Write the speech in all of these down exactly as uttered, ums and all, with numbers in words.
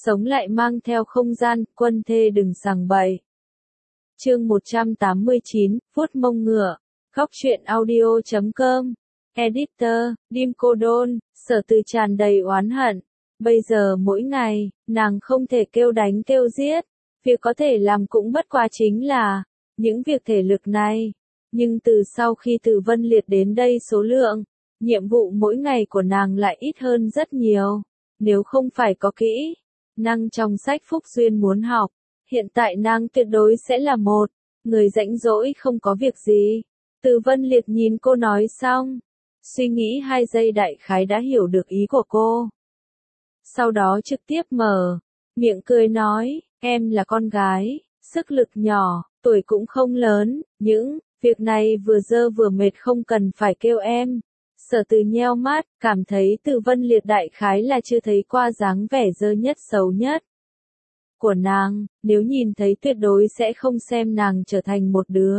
sống lại mang theo không gian, quân thê đừng sằng bậy. Chương một trăm tám mươi chín, vuốt mông ngựa, góc truyện audio chấm com, editor, Dim Cô Đôn, Sở Từ tràn đầy oán hận. Bây giờ mỗi ngày, nàng không thể kêu đánh kêu giết, việc có thể làm cũng bất quá chính là những việc thể lực này. Nhưng từ sau khi Từ Vân Liệt đến đây số lượng, nhiệm vụ mỗi ngày của nàng lại ít hơn rất nhiều. Nếu không phải có kỹ năng trong sách Phúc Duyên muốn học, hiện tại nàng tuyệt đối sẽ là một người rãnh rỗi không có việc gì. Từ Vân Liệt nhìn cô nói xong, suy nghĩ hai giây đại khái đã hiểu được ý của cô. Sau đó trực tiếp mở miệng cười nói, em là con gái, sức lực nhỏ, tuổi cũng không lớn, những việc này vừa dơ vừa mệt không cần phải kêu em. Sở Từ nheo mắt, cảm thấy Từ Vân Liệt đại khái là chưa thấy qua dáng vẻ dơ nhất xấu nhất của nàng, nếu nhìn thấy tuyệt đối sẽ không xem nàng trở thành một đứa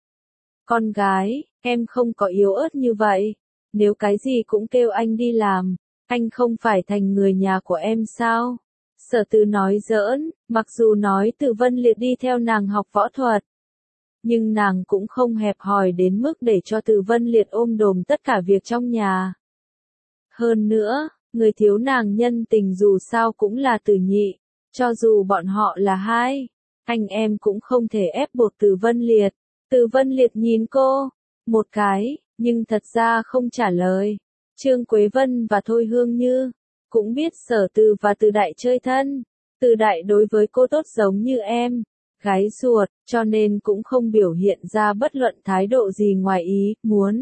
con gái. Em không có yếu ớt như vậy, nếu cái gì cũng kêu anh đi làm, anh không phải thành người nhà của em sao? Sở Từ nói giỡn, mặc dù nói Từ Vân Liệt đi theo nàng học võ thuật, nhưng nàng cũng không hẹp hòi đến mức để cho Từ Vân Liệt ôm đồm tất cả việc trong nhà. Hơn nữa, người thiếu nàng nhân tình dù sao cũng là Từ Nhị, cho dù bọn họ là hai anh em cũng không thể ép buộc Từ Vân Liệt. Từ Vân Liệt nhìn cô một cái, nhưng thật ra không trả lời. Trương Quế Vân và Thôi Hương Như cũng biết Sở Từ và Từ Đại chơi thân. Từ Đại đối với cô tốt giống như em gái ruột, cho nên cũng không biểu hiện ra bất luận thái độ gì ngoài ý muốn.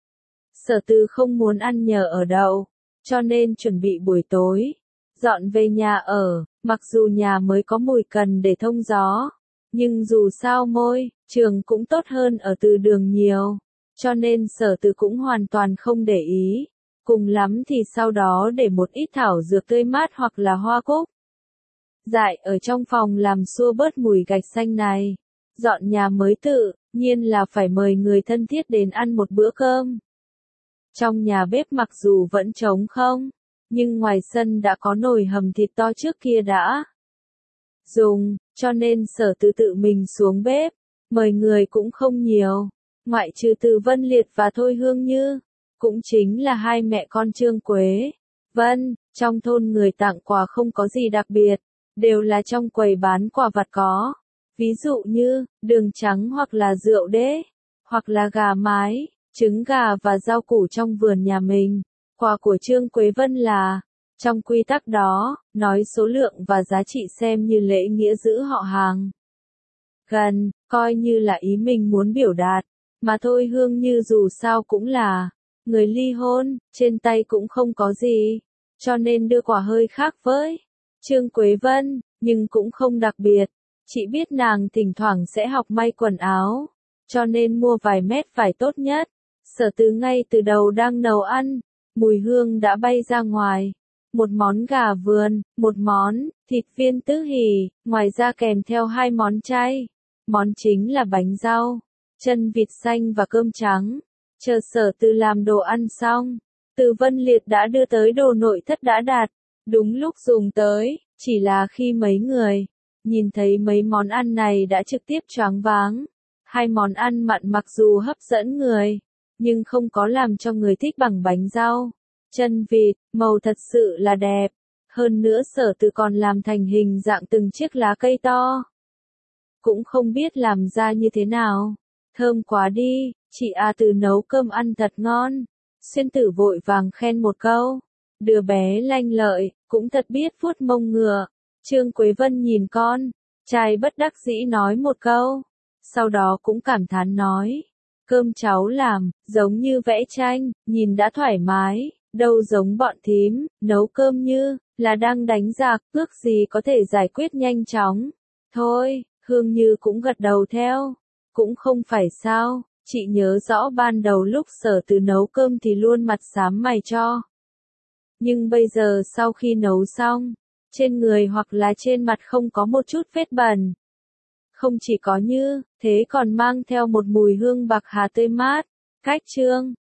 Sở Từ không muốn ăn nhờ ở đậu, cho nên chuẩn bị buổi tối dọn về nhà ở, mặc dù nhà mới có mùi cần để thông gió, nhưng dù sao môi trường cũng tốt hơn ở Từ Đường nhiều, cho nên Sở Từ cũng hoàn toàn không để ý, cùng lắm thì sau đó để một ít thảo dược tươi mát hoặc là hoa cúc dại ở trong phòng làm xua bớt mùi gạch xanh này. Dọn nhà mới tự nhiên là phải mời người thân thiết đến ăn một bữa cơm. Trong nhà bếp mặc dù vẫn trống không, nhưng ngoài sân đã có nồi hầm thịt to trước kia đã dùng, cho nên Sở Từ tự mình xuống bếp, mời người cũng không nhiều, ngoại trừ Từ Vân Liệt và Thôi Hương Như, cũng chính là hai mẹ con Trương Quế Vân. Trong thôn người tặng quà không có gì đặc biệt, đều là trong quầy bán quà vặt có, ví dụ như đường trắng hoặc là rượu đế, hoặc là gà mái, trứng gà và rau củ trong vườn nhà mình. Quà của Trương Quế Vân là, trong quy tắc đó, nói số lượng và giá trị xem như lễ nghĩa giữ họ hàng gần, coi như là ý mình muốn biểu đạt. Mà Thôi Hương Như dù sao cũng là người ly hôn, trên tay cũng không có gì, cho nên đưa quà hơi khác với Trương Quế Vân, nhưng cũng không đặc biệt. Chị biết nàng thỉnh thoảng sẽ học may quần áo, cho nên mua vài mét vải tốt nhất. Sở Từ ngay từ đầu đang nấu ăn, mùi hương đã bay ra ngoài. Một món gà vườn, một món thịt viên tứ hỉ, ngoài ra kèm theo hai món chay. Món chính là bánh rau, chân vịt xanh và cơm trắng. Chờ Sở Từ làm đồ ăn xong, Từ Vân Liệt đã đưa tới đồ nội thất đã đặt, đúng lúc dùng tới, chỉ là khi mấy người nhìn thấy mấy món ăn này đã trực tiếp choáng váng. Hai món ăn mặn mặc dù hấp dẫn người, nhưng không có làm cho người thích bằng bánh rau, chân vịt, màu thật sự là đẹp. Hơn nữa Sở Từ còn làm thành hình dạng từng chiếc lá cây to. Cũng không biết làm ra như thế nào. Thơm quá đi, chị A Từ nấu cơm ăn thật ngon. Xuyên Tử vội vàng khen một câu. Đứa bé lanh lợi, cũng thật biết vuốt mông ngựa. Trương Quế Vân nhìn con trai bất đắc dĩ nói một câu. Sau đó cũng cảm thán nói. Cơm cháu làm, giống như vẽ tranh, nhìn đã thoải mái, đâu giống bọn thím, nấu cơm như là đang đánh giặc, ước gì có thể giải quyết nhanh chóng. Thôi, Hương Như cũng gật đầu theo. Cũng không phải sao, chị nhớ rõ ban đầu lúc Sở Từ nấu cơm thì luôn mặt xám mày cho. Nhưng bây giờ sau khi nấu xong, trên người hoặc là trên mặt không có một chút vết bẩn. Không chỉ có như thế còn mang theo một mùi hương bạc hà tươi mát. Cách Trương